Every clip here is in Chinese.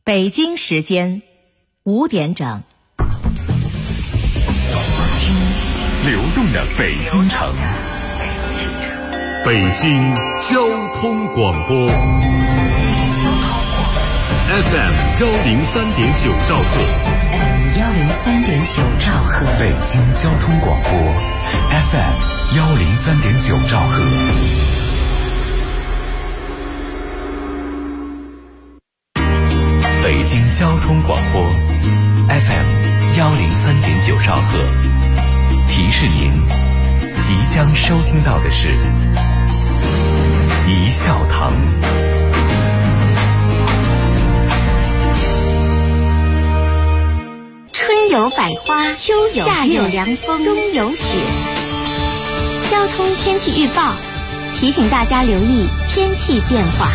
北京时间5点整。 听流动的北京城，北京交通广播 FM 103.9兆赫， 103.9兆赫， 北京交通广播 FM 103.9兆赫。北京交通广播 FM 103.9兆赫，提示您即将收听到的是一笑堂。 春有百花，秋有夏有凉风，冬有雪。交通天气预报提醒大家留意天气变化。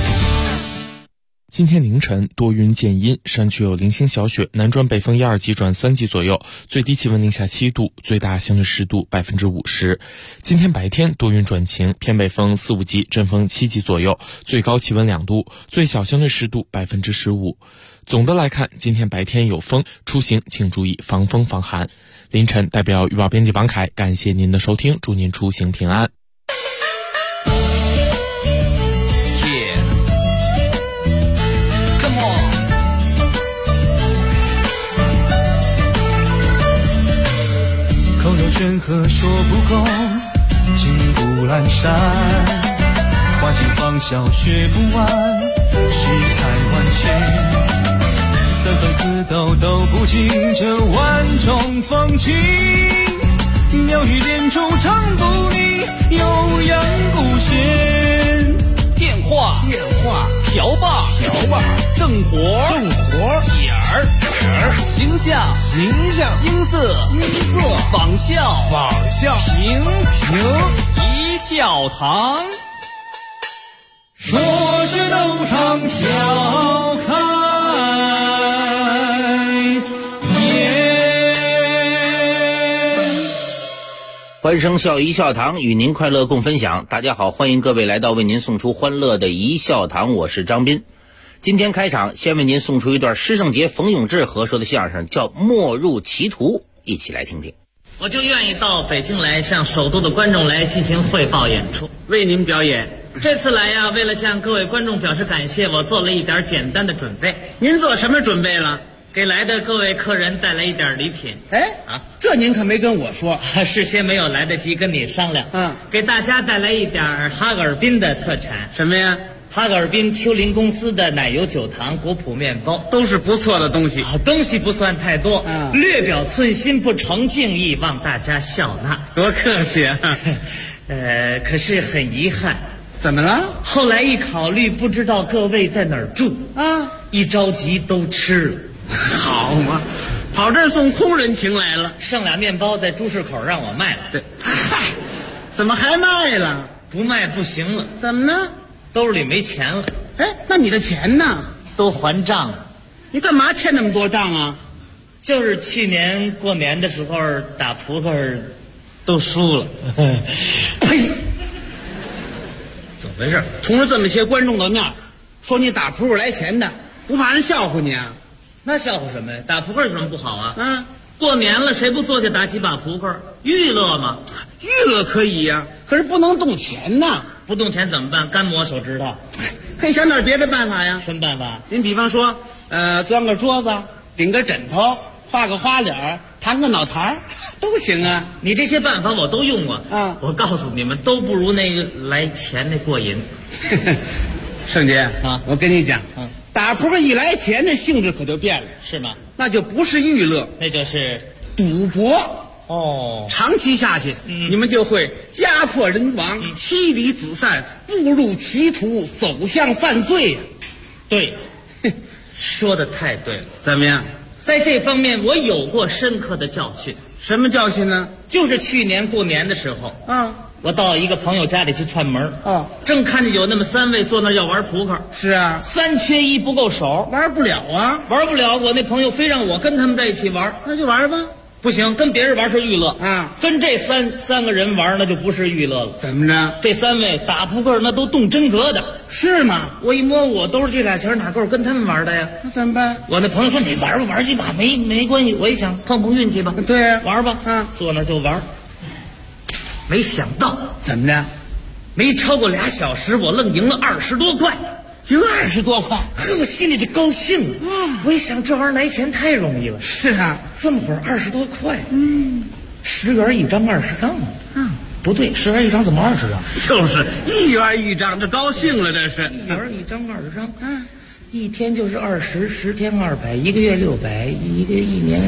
今天凌晨多云见阴，山区有零星小雪，南转北风1、2级转3级左右，最低气温零下7度，最大相对湿度50%。今天白天多云转晴，偏北风4、5级，阵风7级左右，最高气温2度，最小相对湿度15%。总的来看，今天白天有风，出行请注意防风防寒。凌晨代表预报编辑王凯，感谢您的收听，祝您出行平安。 人和说不够，情不阑珊，花尽芳笑学不完，世态万千，三分四斗都不尽这万种风情，妙语连珠唱不腻，悠扬古弦， 电话瓢把正活点儿形象音色仿效评一笑堂， 说是都唱笑开颜。 欢声笑一笑堂，与您快乐共分享。大家好，欢迎各位来到为您送出欢乐的一笑堂，我是张斌。今天开场先为您送出一段施圣杰、冯永志合说的相声，叫《没入歧途》，一起来听听。 我就愿意到北京来，向首都的观众来进行汇报演出，为您表演。这次来呀，为了向各位观众表示感谢，我做了一点简单的准备。 您做什么准备了？ 给来的各位客人带来一点礼品。 这您可没跟我说， 事先没有来得及跟你商量。给大家带来一点哈格尔滨的特产。 什么呀？ 哈格尔滨丘陵公司的奶油酒糖果脯面包， 都是不错的东西。 东西不算太多，略表寸心，不成敬意，望大家笑纳。 多客气啊！ 可是很遗憾。 怎么了？ 后来一考虑，不知道各位在哪儿住啊， 一着急都吃了。 好嘛，跑这儿送空人情来了。 剩俩面包在朱市口让我卖了。 对，嗨，怎么还卖了？ 不卖不行了。 怎么呢？ 兜里没钱了。 那你的钱呢？ 都还账了。 你干嘛欠那么多账啊？ 就是去年过年的时候打扑克都输了。 呸！ 怎么回事？ 同着这么些观众的面说你打扑克来钱的，不怕人笑话你啊？ 那笑话什么呀？打扑克有什么不好啊？过年了，谁不坐下打几把扑克？娱乐嘛。 娱乐可以呀，可是不能动钱呐。 不动钱怎么办？干磨手指头。 可以想点别的办法呀。 什么办法？ 您比方说，钻个桌子，顶个枕头，画个花脸，弹个脑台，都行啊。 你这些办法我都用过啊。 我告诉你们，都不如那个来钱那过瘾。 圣杰啊，我跟你讲，打扑克一来钱，这性质可就变了。 是吗？ 那就不是娱乐， 那就是赌博。长期下去，你们就会家破人亡，妻离子散，步入歧途，走向犯罪呀。 对，说的太对了。 怎么样？ 在这方面我有过深刻的教训。 什么教训呢？ 就是去年过年的时候我到一个朋友家里去串门正看见有那么3位坐那要玩扑克。 是啊 ，3缺1不够手， 玩不了啊。 玩不了，我那朋友非让我跟他们在一起玩。 那就玩吧。 不行，跟别人玩是娱乐啊， 跟这三个人玩那就不是娱乐了。 怎么着？ 这3位打扑克那都动真格的， 是吗？ 我一摸我兜这俩钱哪够跟他们玩的呀？ 那怎么办？ 我那朋友说你玩吧，玩几把没关系。我一想碰运气吧， 对呀， 玩吧，坐那就玩。没想到怎么着？ 没超过2小时，我愣赢了20多块。 赢20多块， 呵，我心里这高兴啊！我一想，这玩意儿来钱太容易了。 是啊， 这么会儿20多块，10元一张，20张啊？不对，10元一张怎么20张？ 就是1元1张，这高兴了，这是 1元1张，20张，一天就是20，10天200，一个月600，一年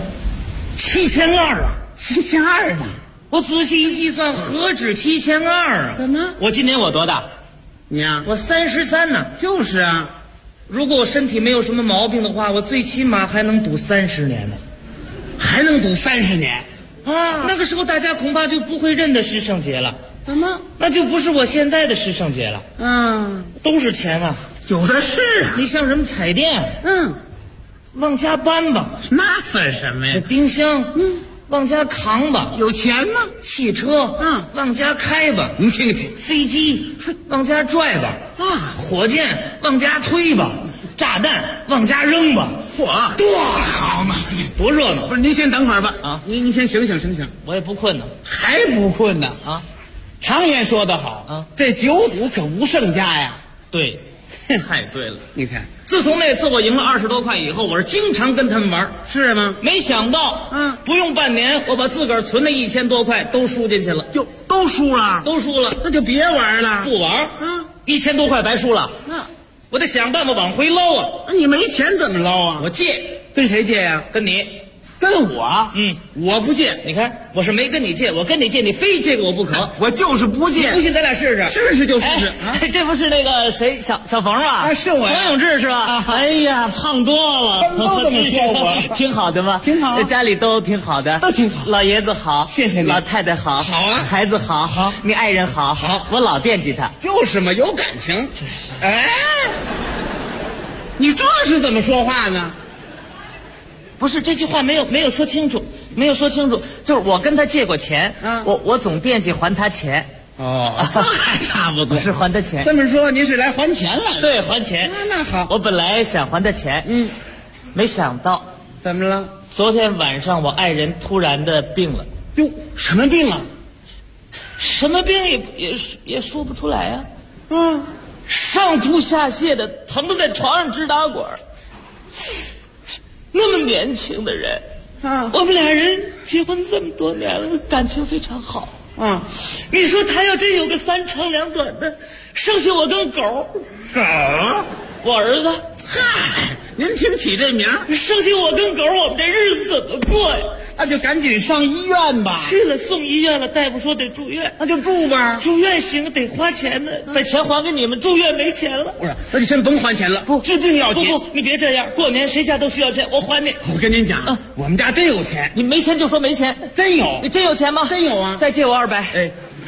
7200啊 ，7200呢？ 我仔细一计算，何止7200啊？ 怎么？ 我今年我多大？ 你呀， 我33呢。 就是啊， 如果我身体没有什么毛病的话，我最起码还能赌30年呢。 还能赌30年啊？那个时候大家恐怕就不会认得师胜节了。 怎么？ 那就不是我现在的师胜节了。都是钱啊， 有的是啊。 你像什么彩电，往家搬吧， 那算什么呀？ 冰箱，往家扛吧， 有钱吗？ 汽车，往家开吧， 您听听， 飞机往家拽吧，火箭往家推吧，炸弹往家扔吧， 嚯，多好嘛！ 多热闹！ 不是，您先等会儿吧啊！ 您先醒醒， 我也不困呢， 还不困呢啊！常言说得好啊， 这酒赌可无胜家呀。 对，太对了。 你看， 自从那次我赢了20多块以后，我是经常跟他们玩。 是吗？ 没想到，不用半年，我把自个儿存的1000多块都输进去了。 就都输了，那就别玩了， 不玩，1000多块白输了。我得想办法往回捞啊！ 你没钱怎么捞啊？ 我借， 跟谁借呀？ 跟你， 跟我？我不借。 你看，我是没跟你借，我跟你借，你非借给我不可。 我就是不借。 不信咱俩试试。 试就试试。 这不是那个谁小冯吧？ 是我呀。 冯永志是吧？ 哎呀， 胖多了。 都这么说我。 挺好的吗？ 挺好。 家里都挺好的。 都挺好。 老爷子好， 谢谢你。 老太太好， 好啊。 孩子好， 好。 你爱人好， 好。 我老惦记他。 就是嘛，有感情。哎。你这是怎么说话呢？ 不是，这句话没有说清楚，就是我跟他借过钱，我总惦记还他钱。 还差不多是还他钱。 这么说您是来还钱来了？ 对，还钱。 那好， 我本来想还他钱，没想到怎么了？ 昨天晚上我爱人突然的病了。 哟，什么病啊？ 什么病也说不出来啊。上吐下泻的，疼得在床上直打滚。那么年轻的人，我们俩人结婚这么多年了，感情非常好。你说他要真有个3长2短的，剩下我跟狗，我儿子， 嗨，您听起这名， 剩下我跟狗，我们这日子怎么过呀？ 那就赶紧上医院吧。 去了，送医院了，大夫说得住院， 那就住吧。 住院行，得花钱呢，把钱还给你们。住院没钱了， 不是，那就先甭还钱了。不，治病要钱。 不，你别这样，过年谁家都需要钱，我还你。 我跟您讲，我们家真有钱。 你没钱就说没钱， 真有。 你真有钱吗？ 真有啊。 再借我200。 嘿，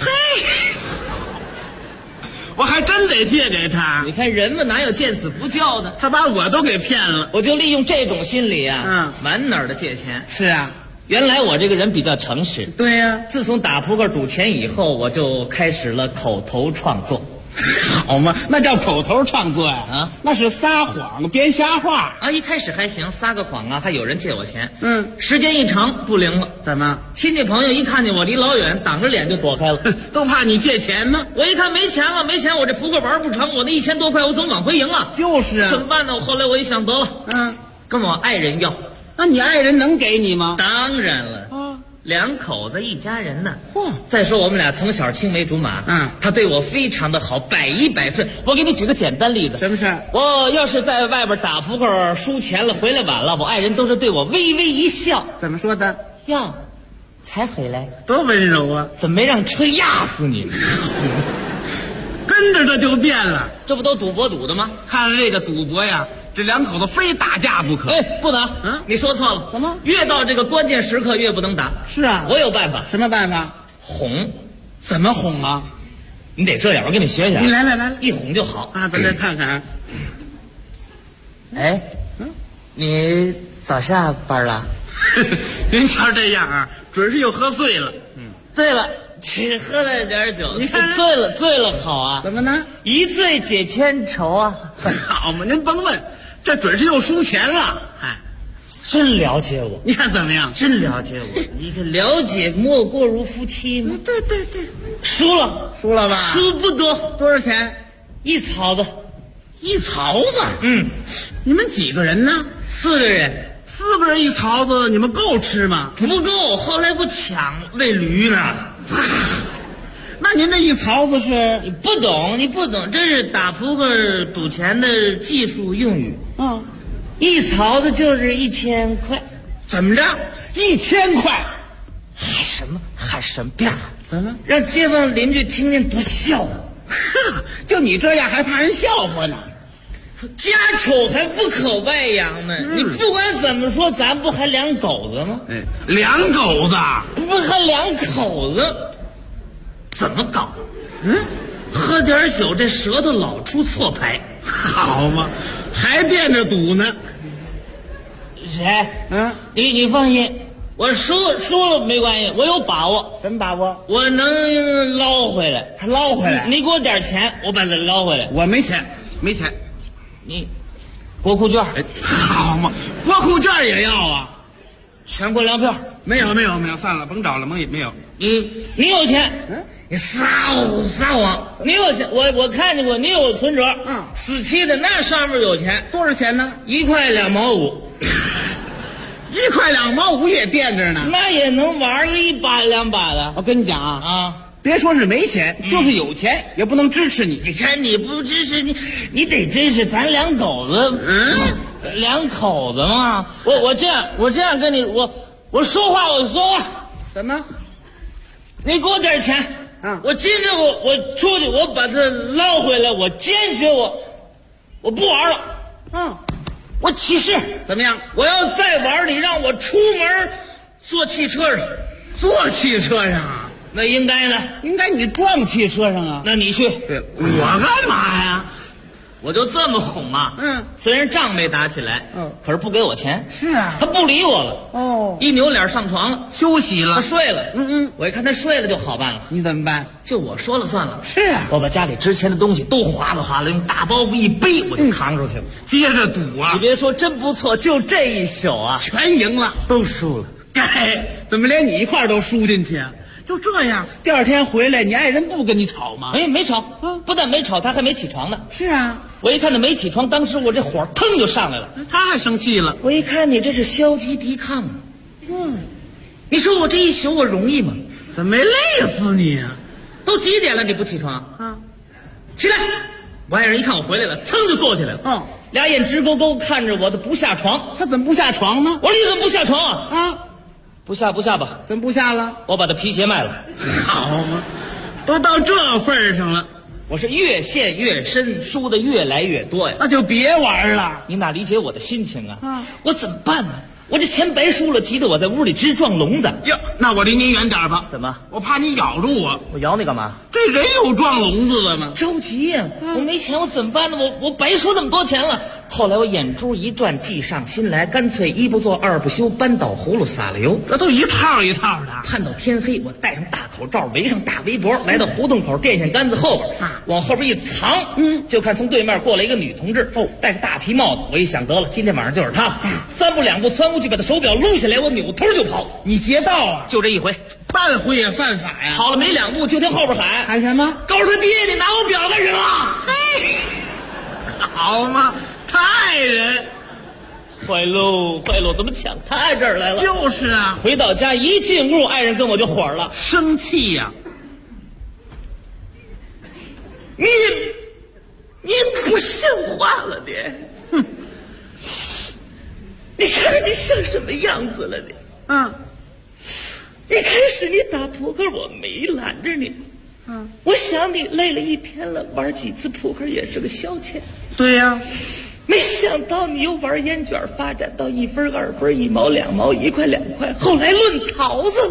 我还真得借给他。 你看人们哪有见死不救的？ 他把我都给骗了。 我就利用这种心理啊，满哪儿的借钱。 是啊。 原来我这个人比较诚实。 对呀。 自从打扑克赌钱以后，我就开始了口头创作。 好嘛，那叫口头创作呀。那是撒谎编瞎话啊。一开始还行，撒个谎啊，还有人借我钱。 时间一长不灵了。 怎么？ 亲戚朋友一看见我离老远，挡着脸就躲开了， 都怕你借钱呢。 我一看没钱了，我这扑克玩不成，我那1000多块我总往回赢啊。 就是啊。 怎么办呢？后来我一想，得了，跟我爱人要。 那你爱人能给你吗？ 当然了，2口子一家人呢。再说我们俩从小青梅竹马，他对我非常的好，100%100分。我给你举个简单例子。 什么事？ 我要是在外边打扑克输钱了，回来晚了，我爱人都是对我微微一笑。 怎么说的？ 哟，才回来， 多温柔啊！ 怎么没让车压死你？ 跟着这就变了。 这不都赌博赌的吗？ 看了这个赌博呀，这2口子非打架不可。 不能。你说错了。 怎么？ 越到这个关键时刻越不能打。 是啊。 我有办法。 什么办法？ 哄。 怎么哄啊？ 你得这样，我给你学学。 你来， 一哄就好啊！咱这看看。 你早下班了？ 您瞧这样啊，准是又喝醉了。 对了，只喝了点酒，你看醉了好啊？ 怎么呢？ 一醉解千愁啊！ 好嘛，您甭问，这准是又输钱了。哎， 真了解我， 你看怎么样？ 真了解我，你看了解莫过如夫妻嘛。 对， 输了吧？ 输不多， 多少钱？ 一槽子。 一槽子？你们几个人呢 ？4个人。 4个人一槽子，你们够吃吗？ 不够，后来不抢喂驴呢。 那您这一槽子是？ 你不懂，这是打扑克赌钱的技术用语。一槽子就是1000块。 怎么着？1000块？ 喊什么？别喊！ 怎么？ 让街坊邻居听见多笑话。 就你这样还怕人笑话呢？ 家丑还不可外扬呢。你不管怎么说，咱不还2狗子吗 ？2狗子？ 不还2口子？怎么搞？喝点酒，这舌头老出错牌。 好嘛，还惦着赌呢。 谁？你放心，我输了没关系，我有把握。 什么把握？ 我能捞回来。 还捞回来？ 你给我点钱，我把它捞回来。 我没钱。 你国库券？ 好嘛，国库券也要啊？ 全国粮票？ 没有，算了，甭找了，没有。 你有钱？你撒谎！你有钱，我看见过，你有存折。死期的那上面有钱。 多少钱呢 ？1块2毛5。 1块2毛5也垫着呢。 那也能玩个1把2把的。 我跟你讲啊，别说是没钱，就是有钱也不能支持你。 你看你不支持你得支持咱2狗子，2口子嘛。我这样跟你我说话。 怎么？ 你给我点钱。我今天我出去，我把它捞回来，我坚决我不玩了。我起誓。 怎么样？ 我要再玩，你让我出门坐汽车上。 坐汽车上？ 那应该呢？ 应该你撞汽车上啊？ 那你去。 对，我干嘛呀？ 我就这么哄嘛。虽然仗没打起来，可是不给我钱。 是啊， 他不理我了。一扭脸上床了， 休息了。 他睡了。我一看他睡了就好办了。 你怎么办？ 就我说了算了。 是啊， 我把家里值钱的东西都哗啦哗啦用大包袱一背，我就扛出去了。 接着赌啊！ 你别说，真不错，就这一宿啊， 全赢了， 都输了。 怎么连你一块都输进去啊？就这样，第2天回来，你爱人不跟你吵吗？ 没吵。不但没吵，他还没起床呢。 是啊， 我一看他没起床，当时我这火腾就上来了。 他还生气了。 我一看你这是消极抵抗啊。你说我这一宿我容易吗？ 怎么没累死你啊？ 都几点了你不起床？起来！我爱人一看我回来了，噌就坐起来了。俩眼直勾勾看着我，他不下床。 他怎么不下床呢？ 我说你怎么不下床啊？不下吧？ 怎么不下了？ 我把他皮鞋卖了。 好嘛，都到这份上了， 我是越陷越深，输的越来越多呀。 那就别玩了。 你哪理解我的心情啊？我怎么办呢？我这钱白输了，急得我在屋里直撞聋子。 哟，那我离您远点吧。 怎么？ 我怕你咬住我。 我咬你干嘛？ 这人有撞聋子的吗？ 着急呀！我没钱，我怎么办呢？我白输这么多钱了。后来我眼珠一转，计上心来，干脆1不做2不休，扳倒葫芦撒了油。 这都一套一套的。 盼到天黑，我戴上大口罩，围上大围脖，来到胡同口电线杆子后边，往后边一藏，就看从对面过来一个女同志，戴个大皮帽子。我一想，得了，今天晚上就是她。3步2步窜过去，把她手表撸下来，我扭头就跑。 你劫道啊？ 就这一回， 半回也犯法呀？ 跑了没2步，就听后边喊什么？ 高他爹，你拿我表干什么？ 嘿，好嘛，他爱人。 坏喽，怎么抢他爱这儿来了？ 就是啊， 回到家一进屋，爱人跟我就火了， 生气呀。 你不像话了你。你看看你像什么样子了你。一开始你打扑克我没拦着你。我想你累了一天了，玩几次扑克也是个消遣。 对呀。 没想到你又玩烟卷，发展到1分2分1毛2毛1块2块，后来论槽子。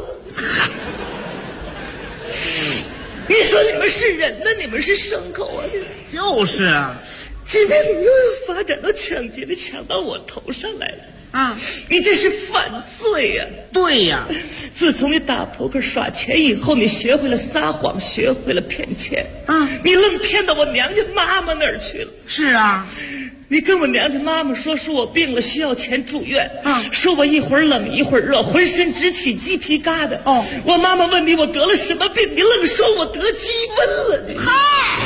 你说你们是人呢，你们是牲口啊？ 就是啊。 今天你又发展到抢劫，你抢到我头上来了。 啊！你这是犯罪呀！ 对呀， 自从你打扑克耍钱以后，你学会了撒谎，学会了骗钱啊！你愣骗到我娘家妈妈那儿去了。 是啊， 你跟我娘家妈妈说我病了，需要钱住院说我一会儿冷一会儿热，浑身直起鸡皮疙瘩。哦，我妈妈问你我得了什么病，你愣说我得鸡瘟了。你嗨，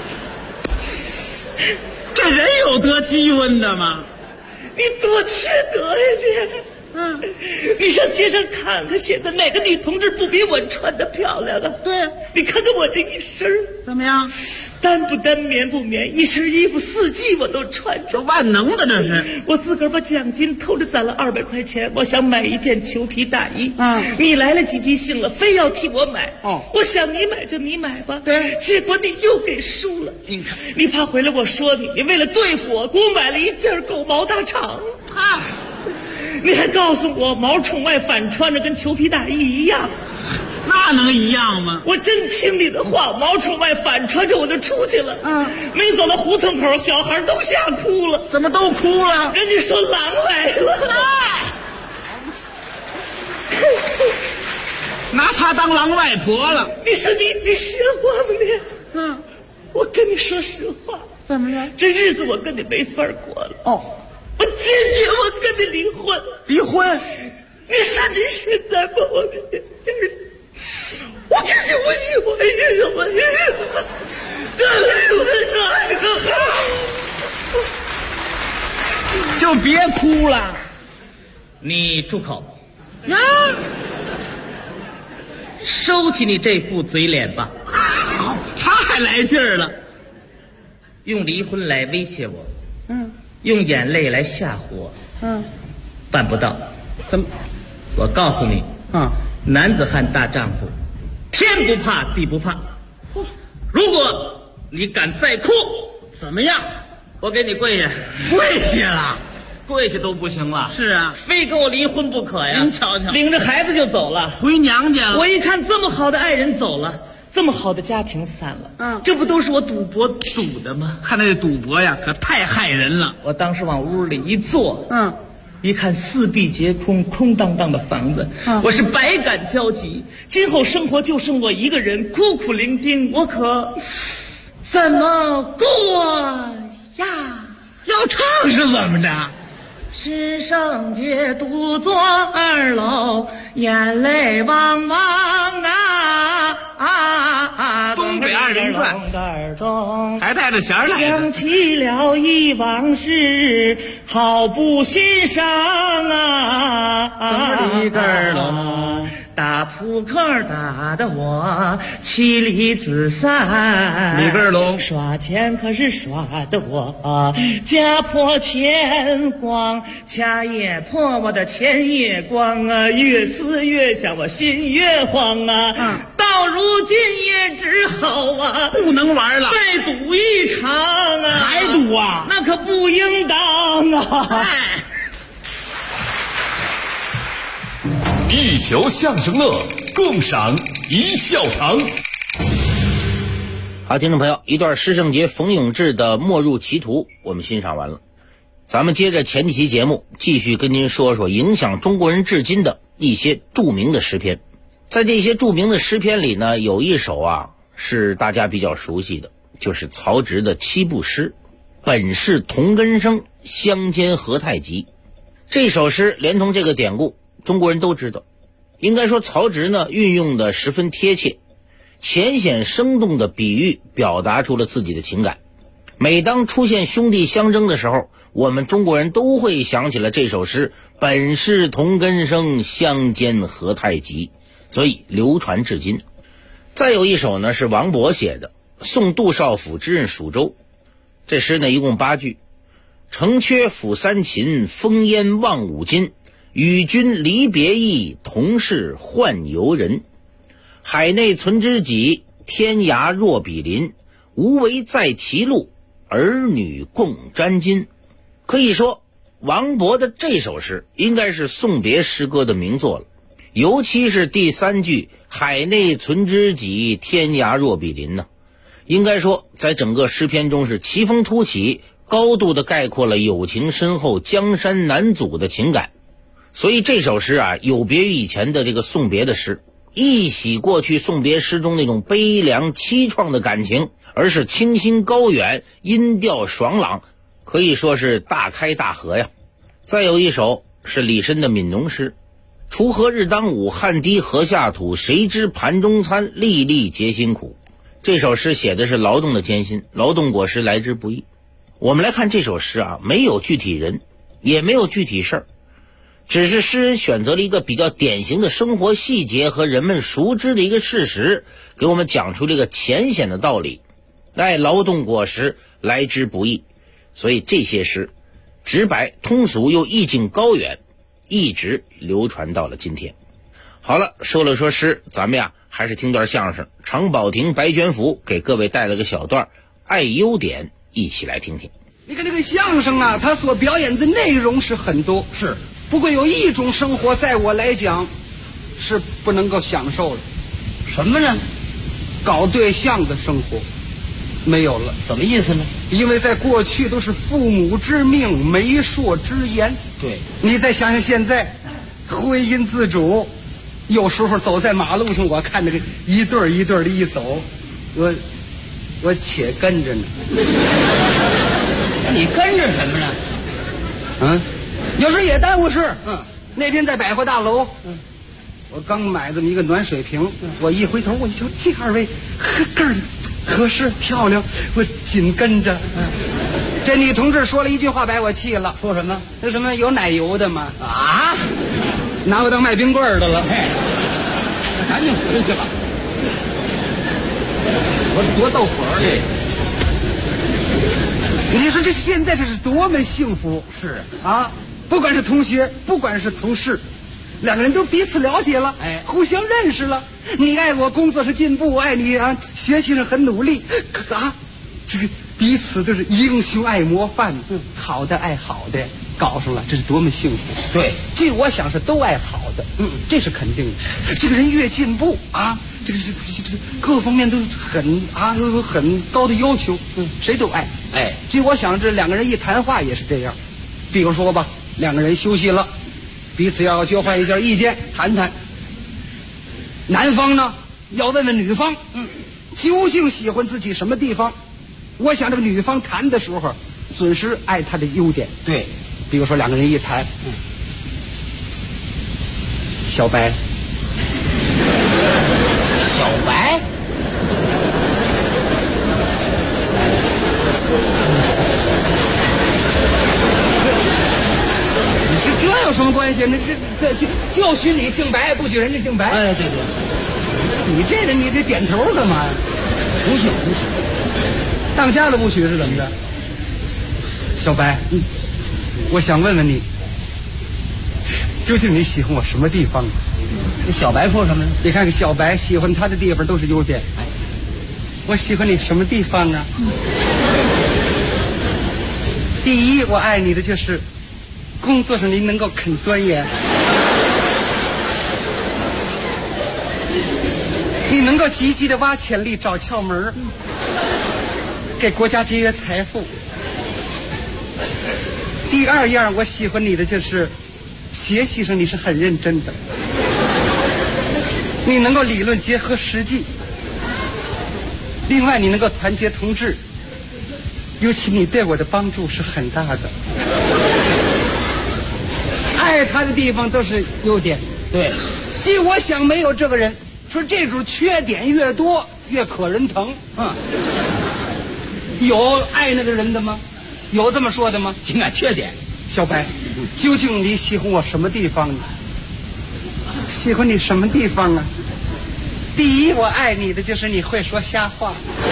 这人有得鸡瘟的吗？ 你多缺德呀你！你上街上看看，现在哪个女同志不比我穿得漂亮啊？ 对呀， 你看看我这一身怎么样？ 单不单，棉不棉，一身衣服四季我都穿着。 万能的这是。 我自个儿把奖金偷着攒了200块钱，我想买一件裘皮大衣。你来了积极性了，非要替我买。我想你买就你买吧。对，结果你又给输了。你看，你怕回来我说你，你为了对付我，给我买了一件狗毛大氅。你还告诉我毛冲外反穿着跟裘皮大衣一样， 那能一样吗？ 我真听你的话，毛冲外反穿着我就出去了。没走到胡同口，小孩都吓哭了。 怎么都哭了？ 人家说狼来了。 拿他当狼外婆了。 你说你像话吗你？我跟你说实话。 怎么了？ 这日子我跟你没法过了。我坚决我跟你离婚。 离婚？ 你说你现在把我给我可是我喜欢你，我就别哭了。 你住口！收起你这副嘴脸吧。 他还来劲儿了， 用离婚来威胁我，用眼泪来吓唬我，办不到。 怎么？ 我告诉你，男子汉大丈夫，天不怕地不怕。如果你敢再哭， 怎么样？ 我给你跪下。 跪下了？ 跪下都不行了。 是啊， 非跟我离婚不可呀。 您瞧瞧， 领着孩子就走了， 回娘家了。 我一看这么好的爱人走了，这么好的家庭散了，这不都是我赌博赌的吗？ 看那赌博呀，可太害人了。 我当时往屋里一坐，一看四壁皆空，空荡荡的房子，我是百感交集。今后生活就剩我一个人，孤苦伶仃，我可怎么过呀？ 要唱是怎么着？ 世上皆独坐二楼，眼泪汪汪啊！ 东北二人转，还带着弦来的。 想起了忆往事，好不心伤啊！ 里根儿喽， 打扑克打得我妻离子散， 里根儿喽， 耍钱可是耍得我家破钱荒，家也破，我的钱也光啊，越思越想，我心越慌啊！到如今也只好不能玩了， 再赌一场啊！ 还赌啊？ 那可不应当啊！ 一球相声乐，共赏一笑堂。 好，听众朋友，一段施圣杰、冯永志的《末入歧途》我们欣赏完了，咱们接着前几期节目继续跟您说说影响中国人至今的一些著名的诗篇。在这些著名的诗篇里呢，有一首是大家比较熟悉的，就是曹植的七步诗，本是同根生，相煎何太急。这首诗连同这个典故，中国人都知道。应该说曹植呢运用的十分贴切，浅显生动的比喻表达出了自己的情感。每当出现兄弟相争的时候，我们中国人都会想起了这首诗，本是同根生，相煎何太急，所以流传至今。再有一首呢是王勃写的《送杜少府之任蜀州》，这诗呢一共8句。城阙辅三秦，烽烟望五津，与君离别意，同是宦游人。海内存知己，天涯若比邻。无为在歧路，儿女共沾巾。可以说王勃的这首诗应该是送别诗歌的名作了，尤其是第3句海内存知己，天涯若比邻呢，应该说在整个诗篇中是奇峰突起，高度的概括了友情深厚、江山难阻的情感。 所以这首诗啊，有别于以前的这个送别的诗，一洗过去送别诗中那种悲凉凄怆的感情，而是清新高远，音调爽朗，可以说是大开大合呀。再有一首是李绅的悯农诗，锄禾日当午，汗滴禾下土，谁知盘中餐，粒粒皆辛苦。这首诗写的是劳动的艰辛，劳动果实来之不易。我们来看这首诗啊，没有具体人，也没有具体事儿，只是诗人选择了一个比较典型的生活细节和人们熟知的一个事实，给我们讲出了一个浅显的道理。劳动果实来之不易，所以这些诗直白通俗又意境高远，一直流传到了今天。好了，说了说诗，咱们呀还是听段相声。常宝霆、白全福给各位带了个小段爱优点，一起来听听。 你看这个相声啊，它所表演的内容是很多，是，不过有一种生活在我来讲是不能够享受的。什么呢？搞对象的生活没有了。 什么意思呢？ 因为在过去都是父母之命，媒妁之言。 对， 你再想想现在婚姻自主，有时候走在马路上，我看这个一对一对的一走，我且跟着呢。 你跟着什么呢？ 有时也耽误事。那天在百货大楼，我刚买这么一个暖水瓶，我一回头，我一瞧这二位个儿合适漂亮，我紧跟着。这女同志说了一句话把我气了， 说什么？ 那什么有奶油的吗？ 啊， 拿我当卖冰棍的了。 那赶紧回去吧。 我多逗火儿。 对， 你说这现在这是多么幸福。 是啊，不管是同学，不管是同事，两个人都彼此了解了，互相认识了。你爱我工作是进步，我爱你啊学习上很努力啊，这个彼此都是英雄爱模范，好的爱好的，搞上了，这是多么幸福。 对， 这我想是都爱好的，这是肯定的。这个人越进步啊，这个各方面都有很高的要求，谁都爱。这我想这两个人一谈话也是这样。比如说吧，两个人休息了，彼此要交换一下意见，谈谈。男方呢要问问女方，究竟喜欢自己什么地方？我想这个女方谈的时候，准是爱他的优点。 对， 比如说两个人一谈，小白， 小白， 这有什么关系？这就许你姓白，不许人家姓白。 对对， 你这人你这点头干嘛呀？ 不许， 当家的不许是怎么着？小白，我想问问你，究竟你喜欢我什么地方？ 那小白说什么呢？ 你看看小白喜欢他的地方都是优点，我喜欢你什么地方啊？第一，我爱你的就是工作上您能够肯钻研，你能够积极的挖潜力找窍门，给国家节约财富。第二样我喜欢你的就是学习上你是很认真的，你能够理论结合实际，另外你能够团结同志，尤其你对我的帮助是很大的。爱他的地方都是优点。 对， 即我想没有这个人，说这种缺点越多越可人疼。有爱那个人的吗？有这么说的吗？ 情感缺点。 小白，究竟你喜欢我什么地方呢？喜欢你什么地方啊？第一，我爱你的就是你会说瞎话。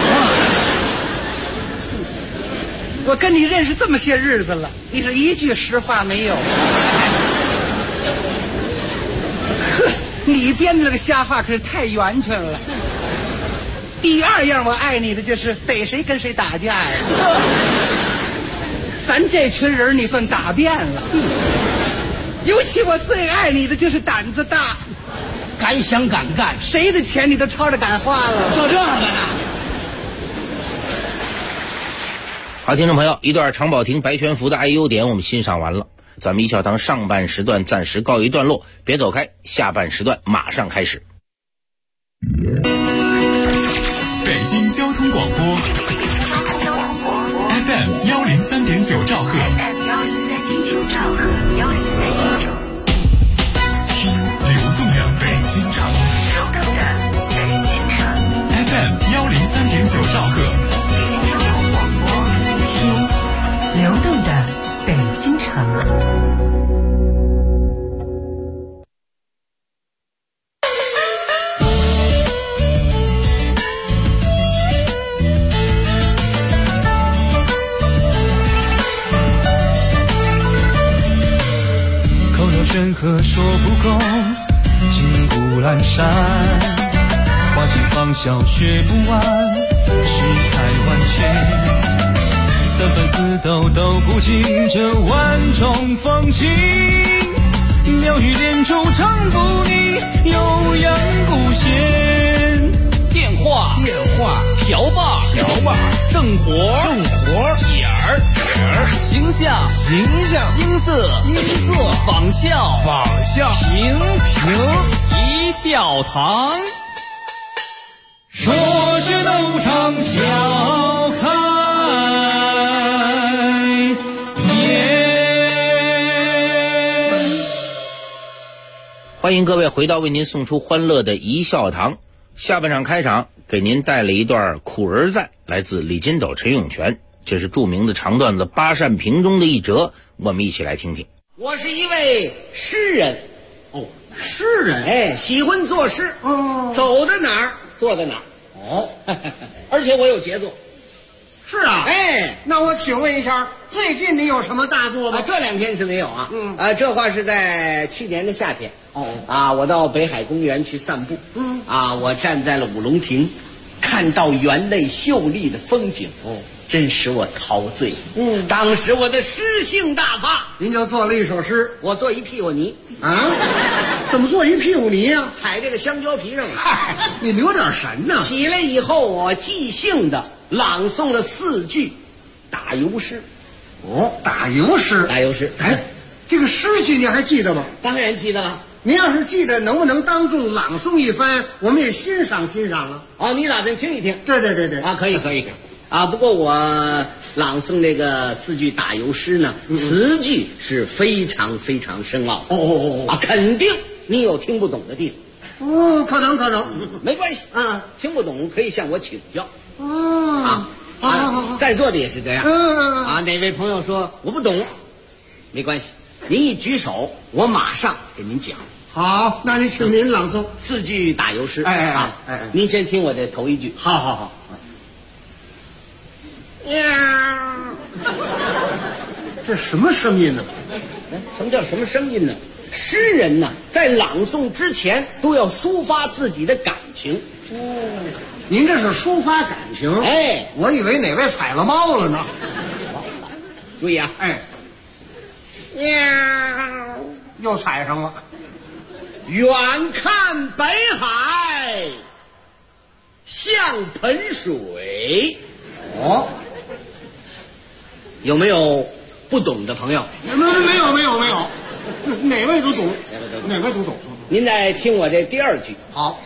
我跟你认识这么些日子了，你是一句实话没有。你编的那个瞎话可是太圆圈了。第二样我爱你的就是逮谁跟谁打架呀。咱这群人你算打遍了。尤其我最爱你的就是胆子大， 敢想敢干， 谁的钱你都抄着敢花了。 就这个呢。 好，听众朋友，一段常宝霆、白全福的爱优点我们欣赏完了。 咱们一笑堂上半时段暂时告一段落，别走开，下半时段马上开始。 北京交通广播 FM 103.9兆赫，听流动的北京城，FM 103.9兆赫， 听流动的北京城。 山河说不够，金谷阑珊，花季芳香学不完，世态万千，三番四斗都不尽这万种风情，妙语连珠唱不腻，悠扬不闲。 电话瓢把正活点儿形象音色仿效平一笑堂， 说是斗场笑开颜。 欢迎各位回到为您送出欢乐的一笑堂。下半场开场给您带了一段苦儿赞，来自李金斗、陈永泉，这是著名的长段子《八扇屏》中的一折，我们一起来听听。 我是一位诗人。 哦，诗人， 哎，喜欢作诗。走到哪儿坐到哪儿。 哦， 而且我有杰作。 是啊。 哎， 那我请问一下，最近你有什么大作吗？ 这2天是没有啊。这话是在去年的夏天。我到北海公园去散步。我站在了五龙亭，看到园内秀丽的风景。真使我陶醉。当时我的诗兴大发。 您就做了一首诗。 我做一屁股泥。 啊？怎么做一屁股泥呀？ 踩这个香蕉皮上了。 嗨，你留点神呢。 起来以后，我即兴的朗诵了4句打油诗。 打油诗。哎，这个诗句你还记得吗？ 当然记得了。 您要是记得，能不能当众朗诵一番，我们也欣赏欣赏啊？ 你打算听一听？ 对。 可以。不过我朗诵这个4句打油诗呢，词句是非常非常深奥。肯定你有听不懂的地方。 可能。 没关系听不懂可以向我请教。 好， 在座的也是这样。哪位朋友说我不懂，没关系，您一举手，我马上给您讲。 好，那你请您朗诵 4句打油诗。您先听我这头一句。 好。这什么声音呢？ 什么叫什么声音呢？诗人呢，在朗诵之前都要抒发自己的感情。 您这是抒发感情？ 哎， 我以为哪位踩了猫了呢。 注意啊！ 又踩上了。 远看北海像盆水。有没有不懂的朋友？ 没有，哪位都懂。您再听我这第2句。好。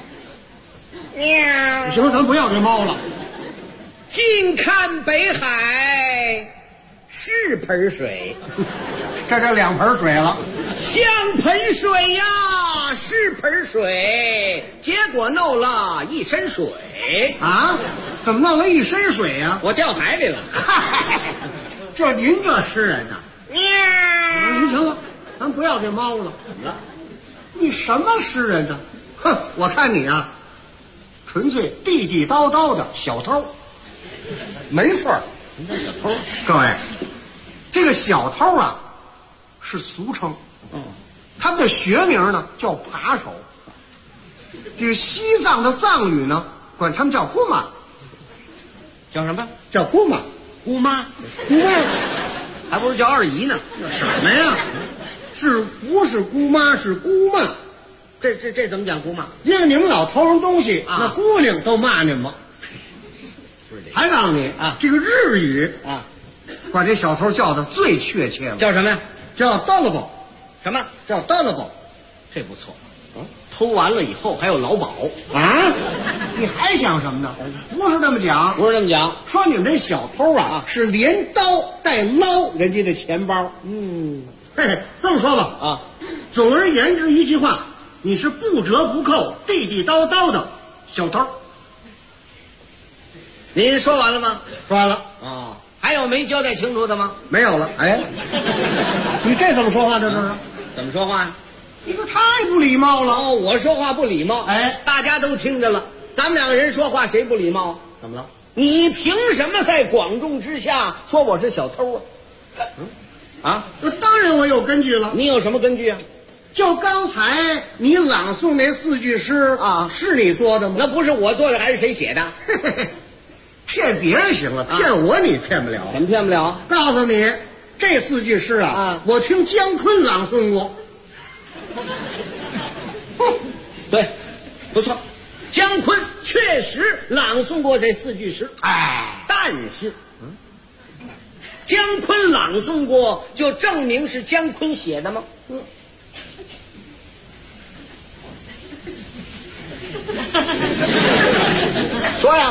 行，咱不要这猫了。 近看北海是盆水， 这就2盆水了。 像盆水呀，是盆水，结果弄了一身水。 怎么弄了一身水呀？ 我掉海里了。 嗨，就您这诗人呐。行了，咱不要这猫了。怎么了？你什么诗人呢？我看你啊，纯粹地地道道的小偷。没错，小偷。各位，这个小偷啊，是俗称。他们的学名呢叫扒手。这个西藏的藏语呢，管他们叫姑妈。 叫什么？ 叫姑妈。 姑妈，还不如叫二姨呢。 什么呀？不是姑妈，是姑妈。 这怎么讲姑妈？ 因为你们老偷人东西，那姑娘都骂你们。还告诉你这个日语管这小偷叫的最确切了， 叫什么呀？ 叫到了宝， 什么叫到了宝， 这不错啊！偷完了以后还有劳保啊！你还想什么呢？不是这么讲， 不是这么讲。 说你们这小偷啊，是连刀带捞人家的钱包。嘿嘿，这么说吧啊，总而言之一句话，你是不折不扣、地地道道的小偷。 您说完了吗？ 说完了啊。还有没交代清楚的吗？ 没有了。哎，你这怎么说话？这是怎么说话呀？ 你说太不礼貌了。 哦，我说话不礼貌。 哎， 大家都听着了。咱们两个人说话谁不礼貌？ 怎么了？ 你凭什么在广众之下说我是小偷啊？ 那当然我有根据了。 你有什么根据啊？ 就刚才你朗诵那4句诗啊，是你做的吗？ 那不是我做的，还是谁写的？ 骗别人行了，骗我你骗不了。 怎么骗不了？ 告诉你，这4句诗啊，我听姜昆朗诵过。 对，不错，姜昆确实朗诵过这4句诗。哎，但是，姜昆朗诵过，就证明是姜昆写的吗？说呀。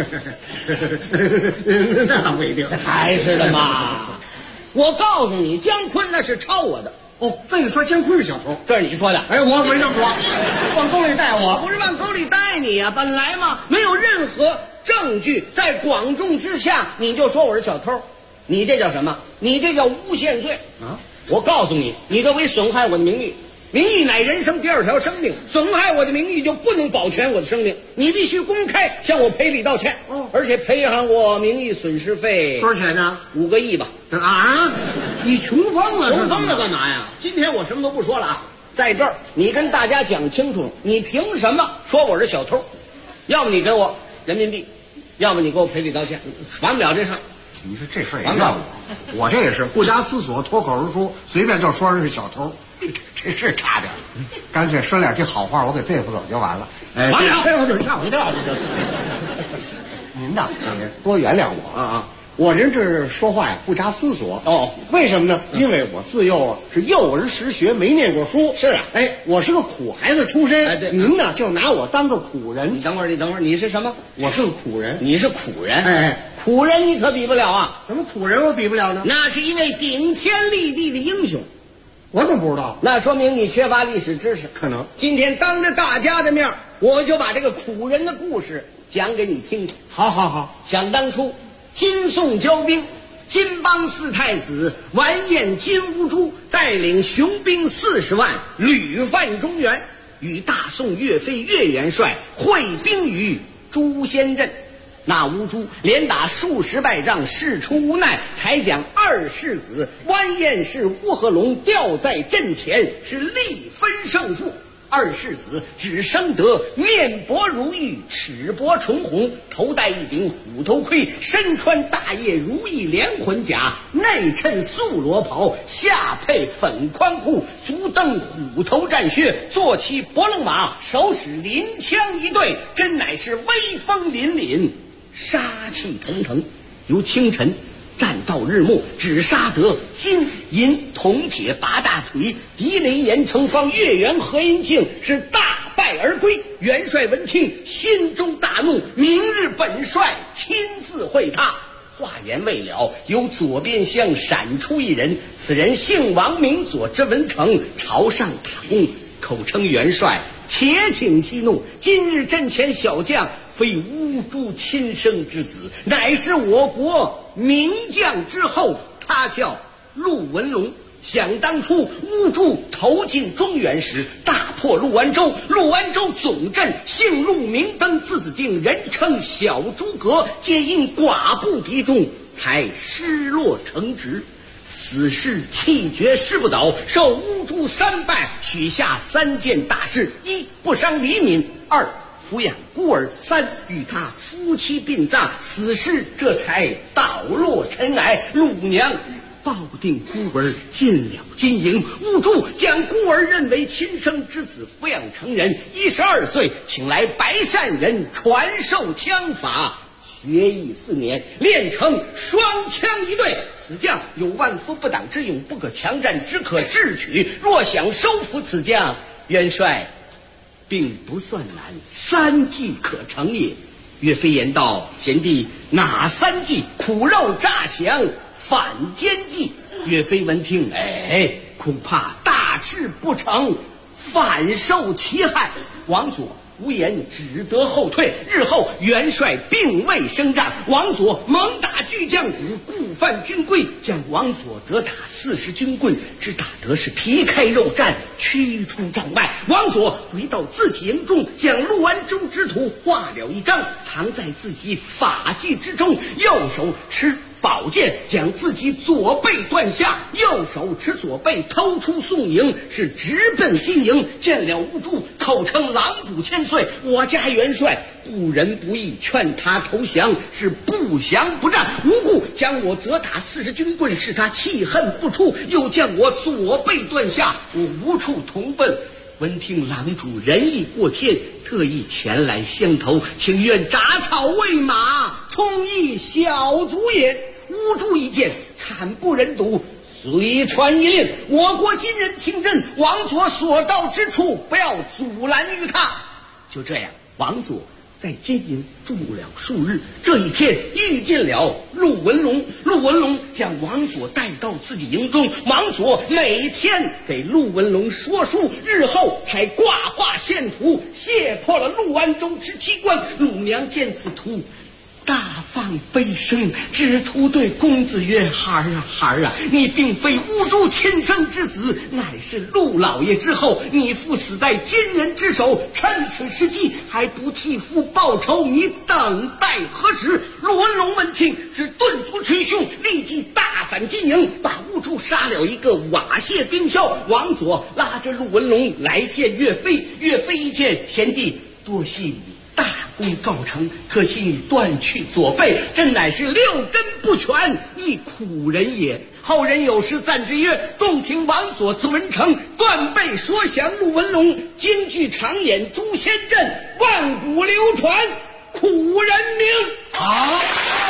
那不一定， 还是的嘛。我告诉你，姜昆那是抄我的。 哦，这你说姜昆是小偷， 这是你说的。 哎，我没这么说，往沟里带我， 不是往沟里带你呀。本来嘛，没有任何证据，在广众之下你就说我是小偷，你这叫什么？你这叫诬陷罪啊！我告诉你，你这为损害我的名誉。名誉乃人生第2条生命，损害我的名誉就不能保全我的生命。你必须公开向我赔礼道歉，而且赔偿我名誉损失费多少钱呢 ？5个亿吧。 啊！你穷疯了？ 穷疯了干嘛呀？今天我什么都不说了啊，在这儿你跟大家讲清楚，你凭什么说我是小偷？要么你给我人民币，要么你给我赔礼道歉，完不了这事儿。 你说这事儿也让我这也是不加思索，脱口而出，随便就说人是小偷。这是差点，干脆说2句好话，我给对付走就完了。哎， 完了， 我就吓我一跳。您呐，多原谅我啊！我人这说话呀不加思索。哦，为什么呢？因为我自幼啊是幼儿识学，没念过书。 是啊， 哎，我是个苦孩子出身。 哎，对， 您呢就拿我当个苦人。 你等会儿，你是什么？ 我是个苦人。 你是苦人？ 哎， 苦人你可比不了啊！ 怎么苦人我比不了呢？ 那是一位顶天立地的英雄。 我怎么不知道？ 那说明你缺乏历史知识。 可能今天当着大家的面，我就把这个苦人的故事讲给你听听。 好。 想当初，金宋交兵，金邦4太子完颜金兀术带领雄兵40万，屡犯中原，与大宋岳飞岳元帅会兵于朱仙镇。那乌珠连打数十败仗，事出无奈，才将2世子完颜氏乌合龙吊在阵前，是力分胜负。2世子只生得面薄如玉，齿薄唇红，头戴一顶虎头盔，身穿大叶如意连环甲，内衬素罗袍，下配粉宽裤，足蹬虎头战靴，坐骑伯龙马，手使临枪一对，真乃是威风凛凛，杀气腾腾。由清晨战到日暮，只杀得金银铜铁8大腿，狄雷严成方岳元何银庆是大败而归。元帅闻听，心中大怒，明日本帅亲自会他。话言未了，由左边厢闪出一人，此人姓王，名左，之文成，朝上打工，口称元帅。且请息怒，今日阵前小将非乌珠亲生之子，乃是我国名将之后，他叫陆文龙。想当初乌珠投进中原时，大破陆安州，陆安州总镇姓陆，名登，字子敬，人称小诸葛，皆因寡不敌众，才失落成职。死士气绝誓不倒，受乌珠3败，许下3件大事：一不伤黎民，2抚养孤儿，3与他夫妻殡葬，死士这才倒落尘埃。陆娘抱定孤儿进了金营，乌珠将孤儿认为亲生之子，抚养成人，12岁，请来白善人传授枪法， 学艺4年，练成双枪一对。此将有万夫不挡之勇，不可强战，只可智取。若想收服此将，元帅并不算难，3计可成也。岳飞言道：“贤弟，哪3计？苦肉诈降，反间计。”岳飞闻听，恐怕大事不成，反受其害。王佐无言，只得后退。日后元帅并未升帐，王佐猛打巨将鼓，故犯军规，将王佐责打40军棍，只打得是皮开肉绽，驱出帐外。王佐回到自己营中，将陆安州之图画了一张，藏在自己法纪之中，右手持宝剑，将自己左背断下，右手持左背偷出宋营，是直奔金营。见了吴柱，口称狼主千岁，我家元帅不仁不义，劝他投降，是不降不战，无故将我责打40军棍，使他气恨不出，又将我左背断下，我无处投奔。闻听狼主仁义过天，特意前来相投，情愿铡草喂马，充一小卒也。吴柱一见，惨不忍睹，遂传一令：我国今人听朕，王佐所到之处，不要阻拦于他。就这样，王佐在金营住了数日。这一天遇见了陆文龙，陆文龙将王佐带到自己营中，王佐每天给陆文龙说书，日后才挂画献图，卸破了陆安州之7关。陆娘见此图，大放悲声，只图对公子曰：“孩儿啊，孩儿啊，你并非吴柱亲生之子，乃是陆老爷之后。你父死在金人之手，趁此时机还不替父报仇，你等待何时？”陆文龙闻听，只顿足捶胸，立即大反金营，把吴柱杀了一个瓦解冰消。王佐拉着陆文龙来见岳飞，岳飞一见，贤弟，多谢你大功告成，可惜你断去左背，真乃是6根不全，一苦人也。后人有诗赞之曰：“洞庭王佐自文成，断背说降陆文龙。京剧长演诛仙阵，万古流传苦人名。”好。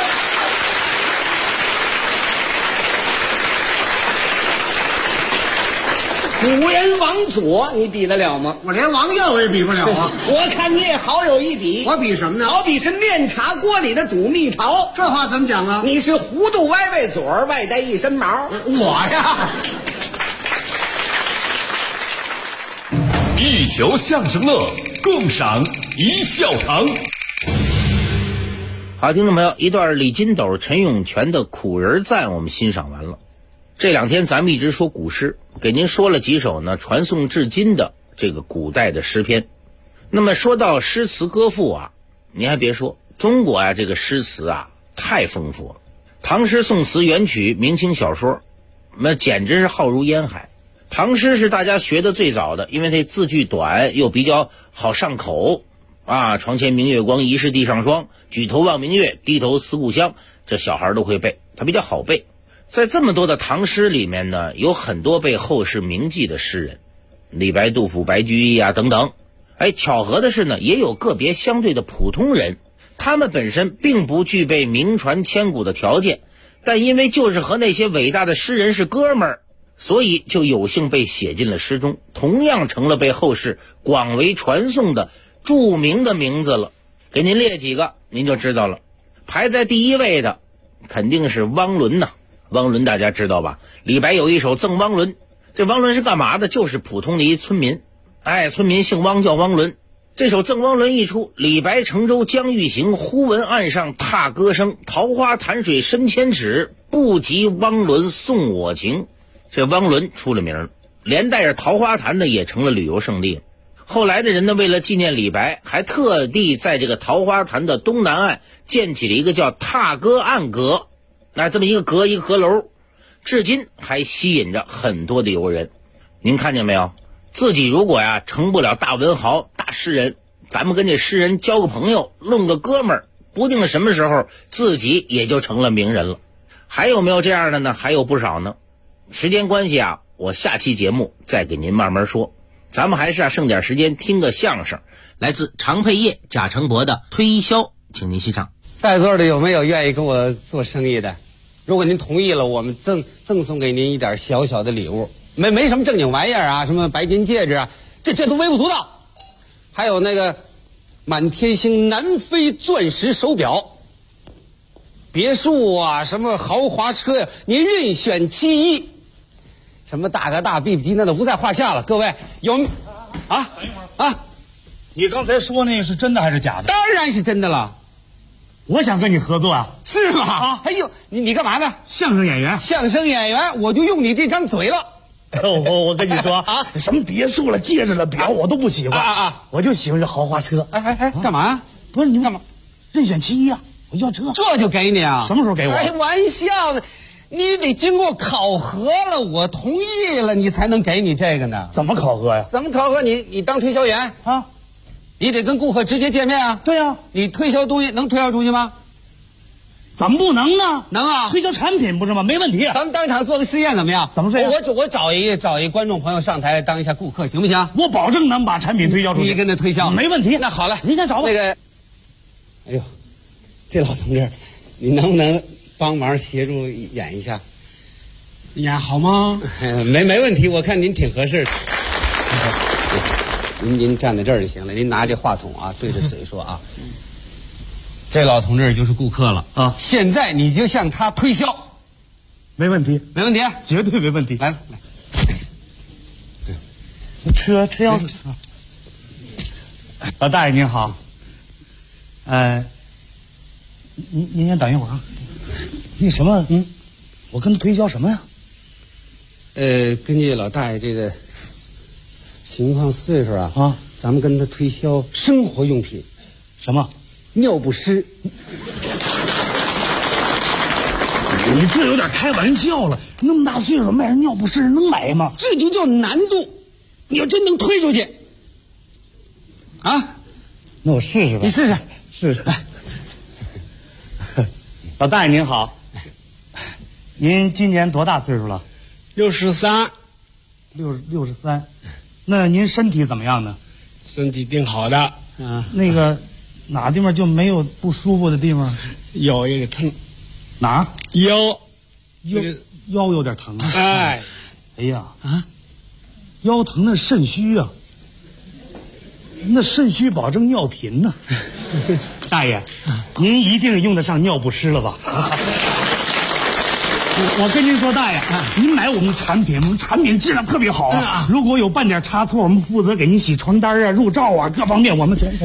古人王佐，你比得了吗？ 我连王耀我也比不了啊！ 我看你也好有一比。 我比什么呢？ 好比是面茶锅里的煮蜜桃。 这话怎么讲啊？ 你是弧度歪歪嘴儿，外带一身毛。 我呀， 一球相声乐，共赏一笑堂。 好，听众朋友，一段李金斗、陈永泉的《苦人赞》我们欣赏完了。这2天咱们一直说古诗，给您说了几首呢传颂至今的这个古代的诗篇。那么说到诗词歌赋啊，您还别说，中国啊这个诗词啊太丰富了。唐诗宋词元曲明清小说，那简直是浩如烟海。唐诗是大家学的最早的，因为它字句短又比较好上口啊，床前明月光，疑是地上霜，举头望明月，低头思故乡，这小孩都会背，它比较好背。在这么多的唐诗里面呢，有很多被后世铭记的诗人，李白、杜甫、白居易啊等等。巧合的是呢，也有个别相对的普通人，他们本身并不具备名传千古的条件，但因为就是和那些伟大的诗人是哥们儿，所以就有幸被写进了诗中，同样成了被后世广为传颂的著名的名字了。给您列几个您就知道了。排在第1位的肯定是汪伦呐。汪伦大家知道吧？李白有一首《赠汪伦》，这汪伦是干嘛的？就是普通的一村民，村民姓汪叫汪伦。这首《赠汪伦》一出，李白乘舟将欲行，忽闻岸上踏歌声，桃花潭水深千尺，不及汪伦送我情。这汪伦出了名，连带着桃花潭呢也成了旅游胜地。后来的人呢，为了纪念李白，还特地在这个桃花潭的东南岸建起了一个叫踏歌岸阁，那这么一个阁，一个阁楼，至今还吸引着很多的游人。您看见没有？自己如果呀成不了大文豪、大诗人，咱们跟这诗人交个朋友，弄个哥们儿，不定什么时候自己也就成了名人了。还有没有这样的呢？还有不少呢。时间关系啊，我下期节目再给您慢慢说。咱们还是剩点时间听个相声，来自常佩业、贾成博的《推销》，请您欣赏。 在座的有没有愿意跟我做生意的？如果您同意了，我们赠送给您一点小小的礼物，没什么正经玩意儿啊，什么白金戒指啊，这都微不足道。还有那个满天星南非钻石手表，别墅啊，什么豪华车呀，您任选其一。什么大哥大、比比鸡那都不在话下了。各位有啊啊？ 你刚才说那是真的还是假的？ 当然是真的了。 我想跟你合作啊。 是吗？啊！哎呦，你干嘛呢？ 相声演员。 相声演员，我就用你这张嘴了。 我跟你说啊，什么别墅了、戒指了、表我都不喜欢我就喜欢这豪华车。 哎，干嘛呀？ 不是你们干嘛？任选其一啊！我要这就给你啊？ 什么时候给我？ 开玩笑的，你得经过考核了，我同意了，你才能给你这个呢。 怎么考核呀？ 怎么考核？你当推销员啊？ 你得跟顾客直接见面啊。 对呀， 你推销东西能推销出去吗？ 怎么不能呢？ 能啊， 推销产品不是吗？没问题。 咱们当场做个实验怎么样？ 怎么实验？ 我找一观众朋友上台当一下顾客，行不行？ 我保证能把产品推销出去。 你跟他推销， 没问题。 那好了， 您先找吧。 那个，哎呦，这老同志，你能不能帮忙协助演一下？ 演好吗？ 没问题，我看您挺合适的。您站在这儿就行了，您拿这话筒啊，对着嘴说啊。这老同志就是顾客了啊！现在你就向他推销， 没问题， 没问题， 绝对没问题。 来， 车钥匙。老大爷您好，您先等一会儿啊。那什么，我跟他推销什么呀？ 根据老大爷这个情况岁数啊，咱们跟他推销生活用品， 什么？ 尿不湿。 你这有点开玩笑了，那么大岁数卖人尿不湿能买吗？ 这就叫难度。你要真能推出去啊， 那我试试吧。 你试试。 老大爷您好，您今年多大岁数了 ？63。 63。那您身体怎么样呢？ 身体挺好的啊。 那个哪地方就没有不舒服的地方？ 腰有点疼。 哪？ 腰有点疼。 哎呀腰疼那肾虚啊，那肾虚保证尿频呢。大爷，您一定用得上尿不湿了吧？我跟您说，大爷，您买我们产品，我们产品质量特别好啊。如果有半点差错，我们负责给您洗床单啊、入罩啊，各方面我们全。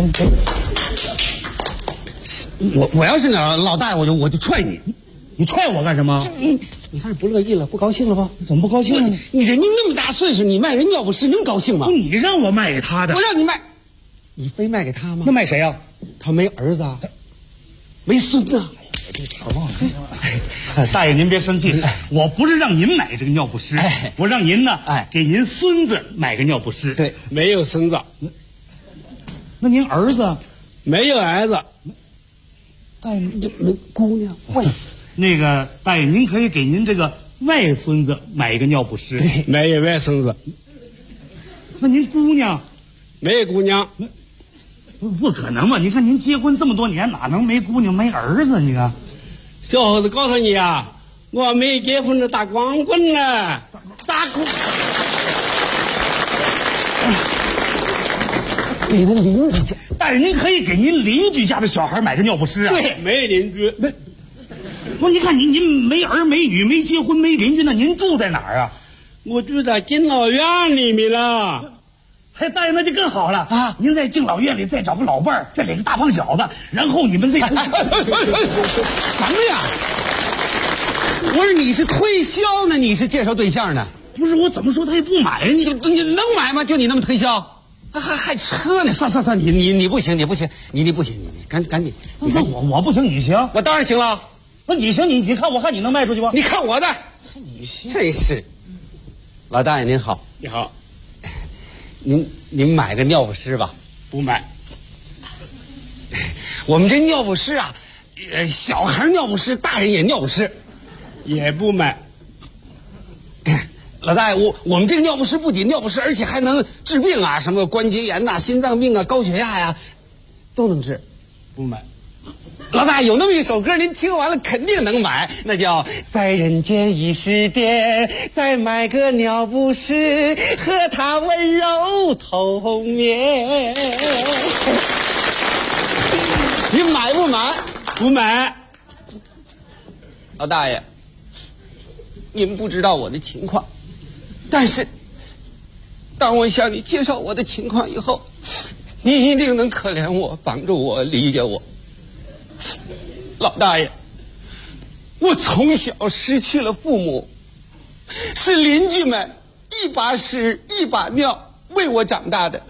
我要是老大爷，我就踹你。 你踹我干什么？ 你看不乐意了，不高兴了吧？ 怎么不高兴呢？ 你人家那么大岁数，你卖人尿不湿能高兴吗？ 你让我卖给他的， 我让你卖，你非卖给他吗？ 那卖谁啊？ 他没儿子啊，没孙子。 这差忘了。大爷您别生气，我不是让您买这个尿不湿，我让您呢，给您孙子买个尿不湿。 对，没有孙子。 那您儿子？ 没有儿子。 大爷，没姑娘外。那个大爷，您可以给您这个外孙子买一个尿不湿。 对，没有外孙子。 那您姑娘？ 没有姑娘。 不可能吧？你看您结婚这么多年，哪能没姑娘没儿子？你看， 小伙子，告诉你啊，我没结婚的打光棍了， 打光。 给他邻居家， 大爷，您可以给您邻居家的小孩买个尿不湿啊？ 对，没邻居。 不是，您看您没儿没女没结婚没邻居，那您住在哪儿啊？ 我住在敬老院里面了。 嘿，大爷，那就更好了啊！您在敬老院里再找个老伴儿，再领个大胖小子，然后你们这什么呀？我说你是推销呢，你是介绍对象呢？ 不是，我怎么说他也不买，你能买吗？就你那么推销，还车呢？算，你不行，你不行，你赶紧， 那我不行，你行？ 我当然行了。 那你行，你看我看你能卖出去吗？ 你看我的， 你行， 真是。老大爷您好， 你好。 您买个尿不湿吧？ 不买。 我们这尿不湿啊，小孩尿不湿，大人也尿不湿， 也不买。 老大爷，我们这个尿不湿不仅尿不湿，而且还能治病啊，什么关节炎呐、心脏病啊、高血压呀，都能治。 不买。 老大有那么一首歌，您听完了肯定能买，那叫在人间已是癫，再买个尿不湿，和他温柔同眠。你买不买？ 不买。 老大爷，您不知道我的情况，但是当我向你介绍我的情况以后，你一定能可怜我，帮助我，理解我。老大爷，我从小失去了父母，是邻居们一把屎一把尿喂我长大的。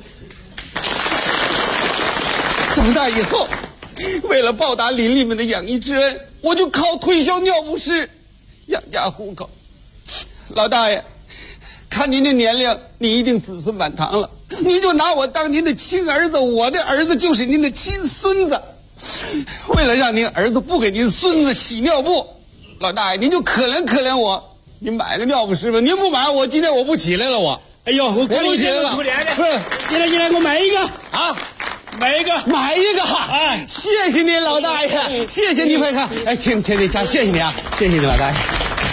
长大以后，为了报答邻里们的养育之恩，我就靠推销尿不湿养家糊口。老大爷，看您的年龄，你一定子孙满堂了，您就拿我当您的亲儿子，我的儿子就是您的亲孙子。为了让您儿子不给您孙子洗尿布，老大爷您就可怜我，您买个尿不湿吧。您不买，我今天我不起来了。我， 哎呦，我不起来了。 不是，进来，给我买一个啊！ 买一个， 哎，谢谢您老大爷，谢谢您，快看，哎，请这下，谢谢你啊，谢谢你老大爷。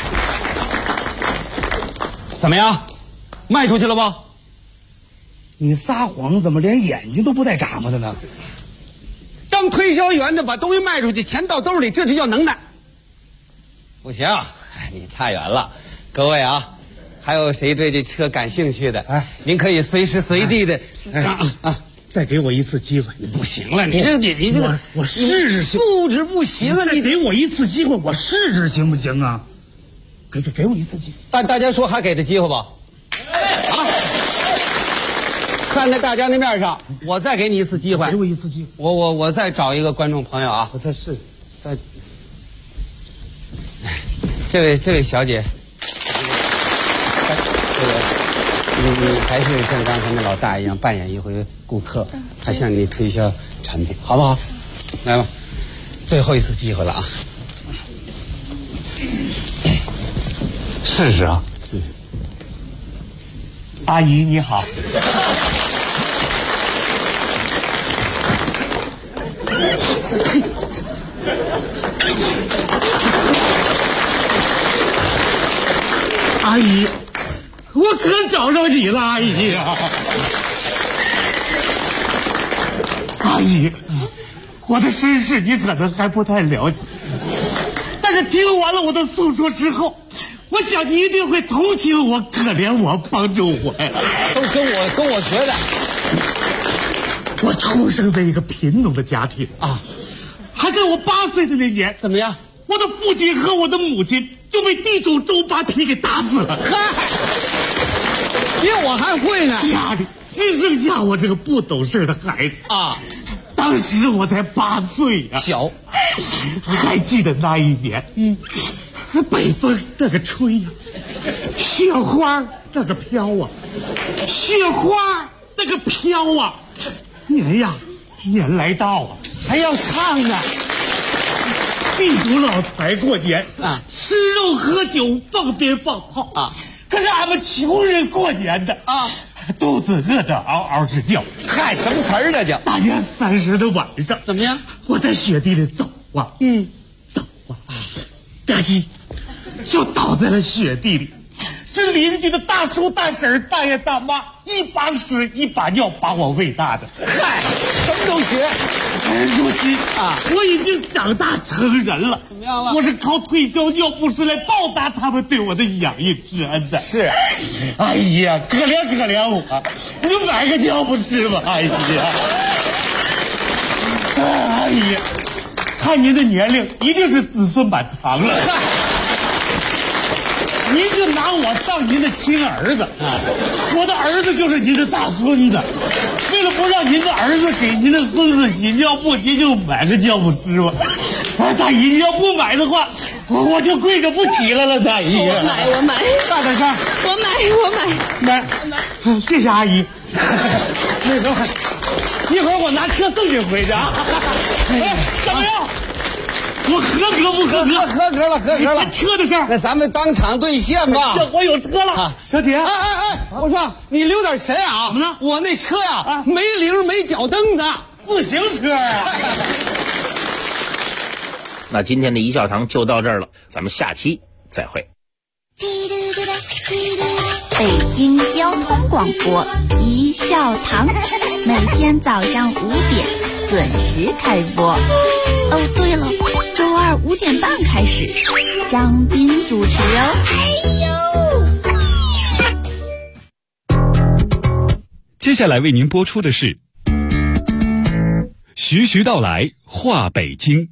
怎么样，卖出去了不？ 你撒谎怎么连眼睛都不带眨巴的呢？ 当推销员的把东西卖出去，钱到兜里，这就叫能耐。不行，你差远了。各位啊，还有谁对这车感兴趣的？哎，您可以随时随地的再给我一次机会。 不行了，你这个， 我试试素质不行啊！ 你给我一次机会，我试试行不行啊？给我一次机会。大家说还给这机会吧？啊！站在大家那面上，我再给你一次机会。 给我一次机会。 我再找一个观众朋友啊。 我再试。 这位小姐，你还是像刚才那老大一样扮演一回顾客，还向你推销产品，好不好？来吧，最后一次机会了啊！ 试试啊！阿姨你好。阿姨，我可找着你了，阿姨呀！阿姨，我的身世你可能还不太了解，但是听完了我的诉说之后，我想你一定会同情我、可怜我、帮助我呀。 跟我学的。 我出生在一个贫农的家庭啊，还在我8岁的那年， 怎么样？ 我的父亲和我的母亲就被地主周扒皮给打死了。 嗨，比我还会呢。 家里只剩下我这个不懂事的孩子啊。 当时我才8岁呀， 小。 还记得那一年，北风那个吹呀，雪花那个飘啊，雪花那个飘啊，年来到啊， 还要唱呢。 地主老财过年啊，吃肉喝酒，放鞭放炮啊。可是俺们穷人过年的啊，肚子饿得嗷嗷直叫。 嗨，什么词儿这叫？ 大年30的晚上， 怎么样？ 我在雪地里走啊，走啊，吧唧，就倒在了雪地里。是邻居的大叔大婶大爷大妈一把屎一把尿把我喂大的。 嗨，什么都学。 如今啊，我已经长大成人了。 怎么样了？ 我是靠推销尿不湿来报答他们对我的养育之恩的。 是， 哎呀，可怜我，你就买个尿不湿吧，哎呀，哎呀，看您的年龄，一定是子孙满堂了。您就拿我当您的亲儿子啊，我的儿子就是您的大孙子。为了不让您的儿子给您的孙子洗尿布，您就买个尿不湿吧。大姨，要不买的话，我就跪着不起来了。大姨， 我买， 大点声。 我买，谢谢阿姨。那个，一会儿我拿车送你回去啊。哎，怎么样？我合格不合格？ 合格了。 车的事儿， 那咱们当场兑现吧。 我有车了，小姐。 哎，我说你留点神啊！ 怎么了？ 我那车呀，没铃没脚蹬子， 自行车啊。 那今天的一笑堂就到这儿了，咱们下期再会。 北京交通广播一笑堂，每天早上5点准时开播。哦，对了，周二5点半开始，张斌主持哦。 接下来为您播出的是徐徐道来话北京。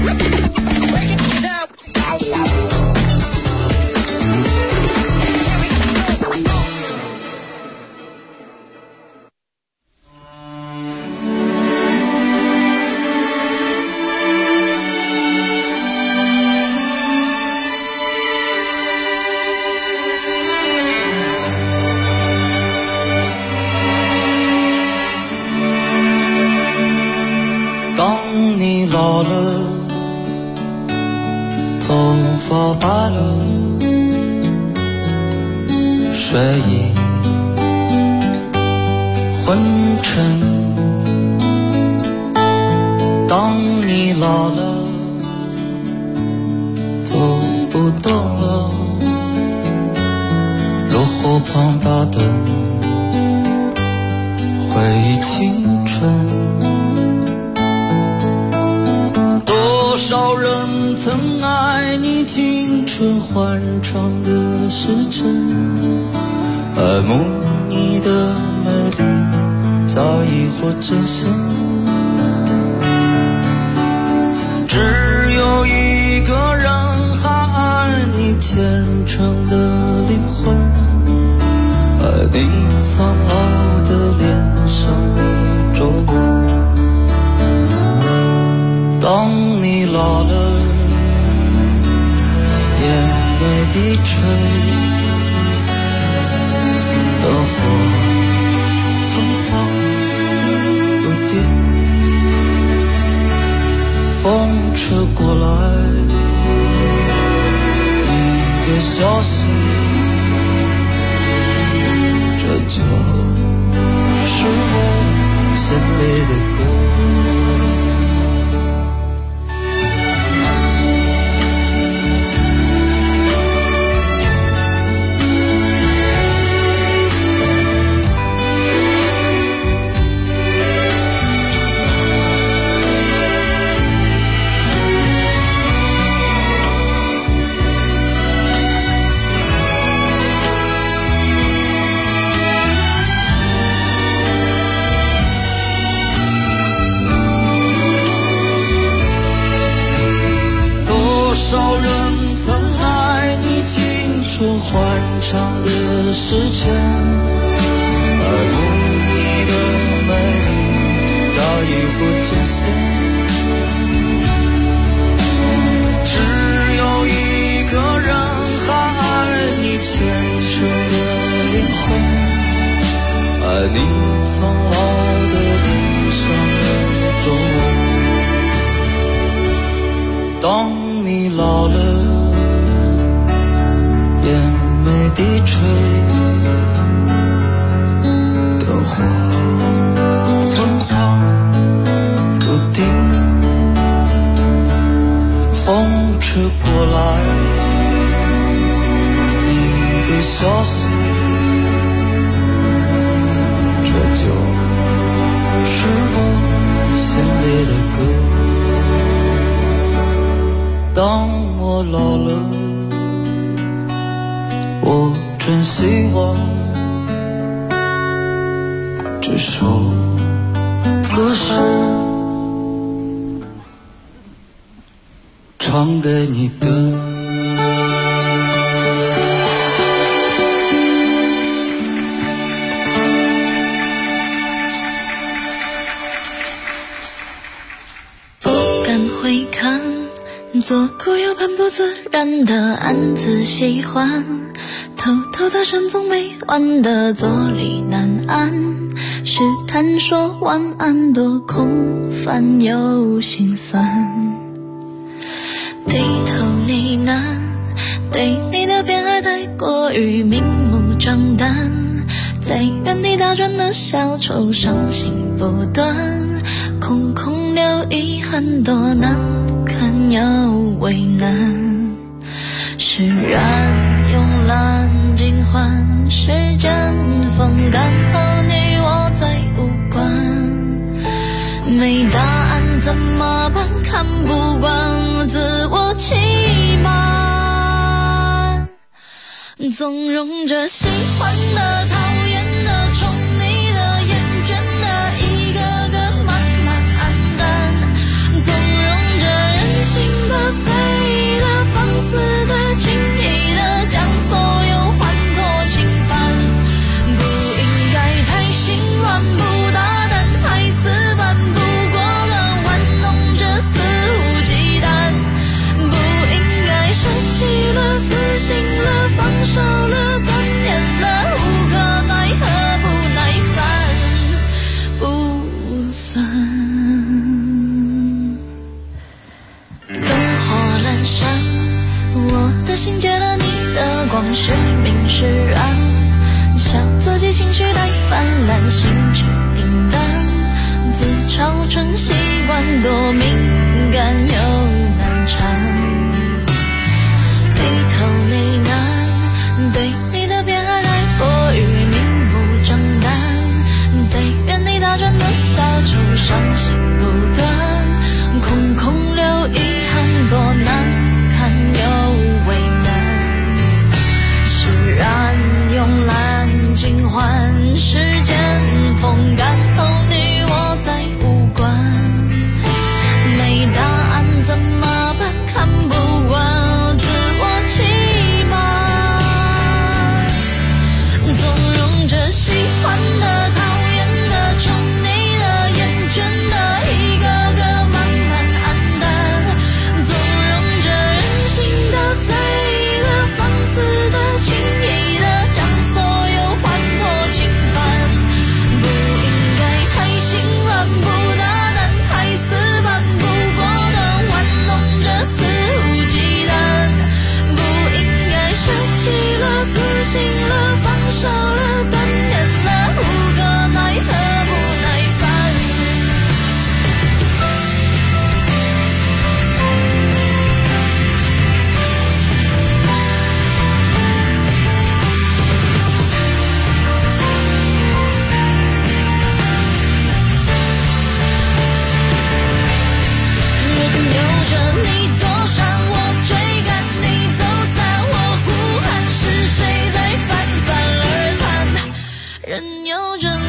老了，头发白了，睡意昏沉。当你老了，走不动了，落后旁打盹，回忆青春。多少人曾爱你青春欢畅的时辰，爱慕你的美丽早已或真心。只有一个人还爱你虔诚的灵魂，爱你苍老的脸上的皱纹。当你老了，眼眉低垂，灯火芬芳不定，风吹过来，你的消息，这就是我心里的歌。欢畅的时间，爱慕你的美丽早已不真心。只有一个人还爱你虔诚的灵魂，爱你苍老的脸上的皱纹。当你老了，眼眉低垂，灯火昏黄不定，风吹过来，你的消息，这就是我心里的歌。当我老了，我真希望这首歌是唱给你的。 不敢回看，左顾右盼不自然的暗自喜欢，偷偷在深总没完的坐立难安，试探说晚安多空泛又心酸，低头呢喃，对你的偏爱太过于明目张胆，在原地打转的小丑伤心不断，空空留遗憾多难看又为难。释然慵懒尽欢，时间风干后你我再无关。没答案怎么办？看不惯自我欺瞒，纵容着喜欢的、讨厌的、宠你的、厌倦的，一个个慢慢黯淡，纵容着任性的、随的、放肆的、轻易的，将所有欢脱侵犯。不应该太心软，不大胆，太死板，不过了玩弄着肆无忌惮。不应该舍弃了、死心了、放手了、断念了，无可奈何，不耐烦，不算。灯火阑珊，我的心借了你的光，是明是暗，笑自己情绪太泛滥，心智平淡，自嘲成习惯，多敏感又难缠。低头呢喃，对你的偏爱太过于明目张胆，在原地打转的小丑，伤心不断，空空留遗憾，多难看又为难。释然慵懒尽欢，时间风干后你我再无关。没答案怎么办？看不惯自我欺瞒，纵容着喜欢的、讨厌的、宠你的、厌倦的，一个个慢慢黯淡，纵容着任性的、随的、放肆的、轻易的，将所有欢脱侵犯。不应该太心软，不大胆，太死板，不过的玩弄着肆无忌惮。不应该舍弃了、死心了、放手了、断念了，无可奈何，不耐烦。任由着你躲闪，我追赶你走散，我呼喊，是谁在泛泛而谈？任由着